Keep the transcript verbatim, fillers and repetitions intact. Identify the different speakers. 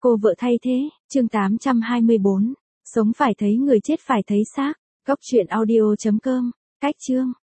Speaker 1: Cô vợ thay thế, chương tám trăm hai mươi bốn. Sống phải thấy người chết phải thấy xác. Góc truyện audio chấm com. Cách chương.